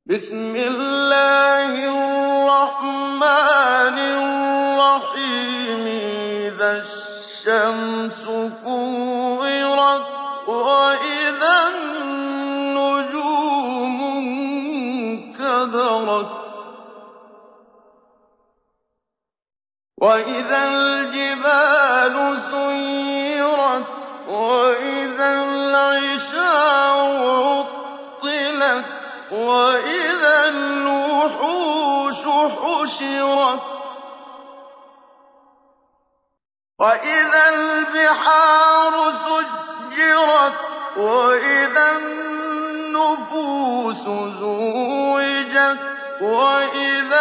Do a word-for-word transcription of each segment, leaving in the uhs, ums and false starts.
بسم الله الرحمن الرحيم إذا الشمس كورت وإذا النجوم انكدرت وإذا الجبال سيرت وإذا العشار عطلت وإذا الوحوش حشرت وإذا البحار سجرت وإذا النفوس زوجت وإذا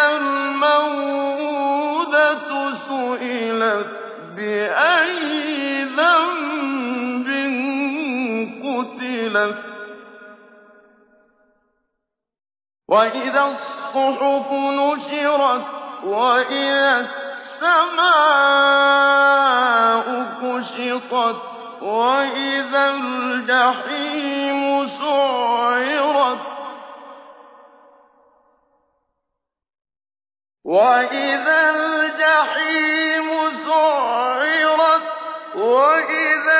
الموءودة سئلت بأي ذنب قتلت وإذا الصحف نشرت وإذا السماء كشطت وإذا الجحيم سعرت وإذا الجحيم سعرت وإذا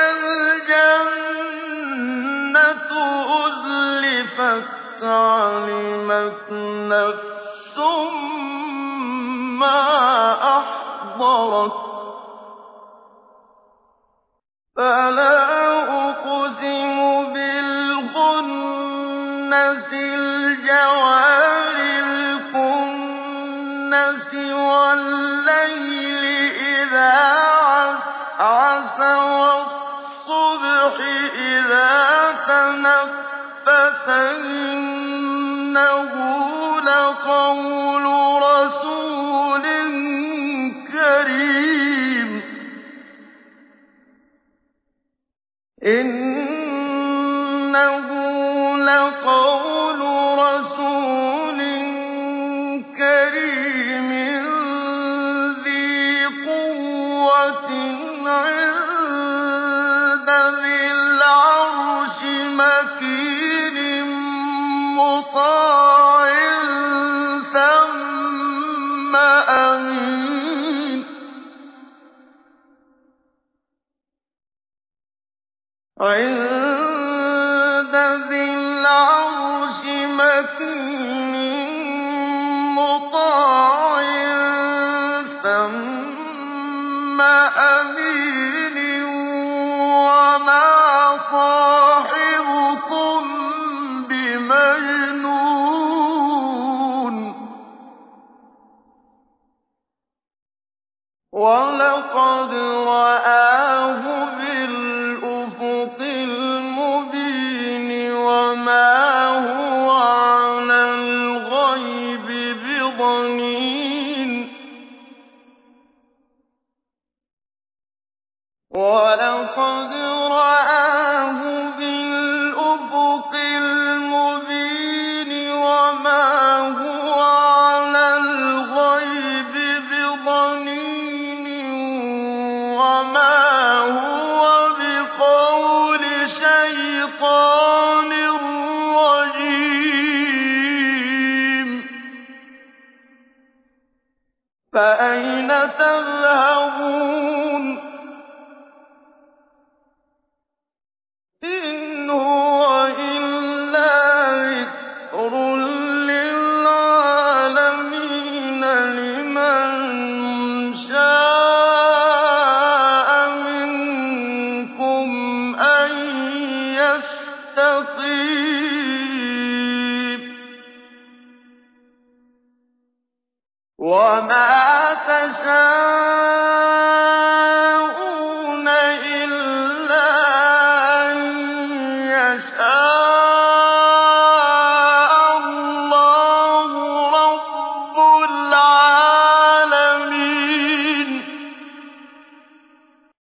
الجنة أزلفت علمت نفس ما أحضرت فلا أقسم بالخنس الجوار الكنس والليل إذا عسعس والصبح إذا تنفس إنه لقول رسول كريم إنه لقول رسول كريم ذي قوة عند ذي العرش مكين مطاع ثم أمين عند ذي العرش مكين مطاع ثم أمين وما صاحبكم بمجنون ولقد رآه بالأفق المبين وما هو على الغيب بضنين ولقد رآه بالأفق المبين وما هو على الغيب بضنين وما هو بقول شيطان رجيم فأين تذهبون إن هو إلا ذكر للعالمين لمن شاء منكم أن يستقيم وما تشاءون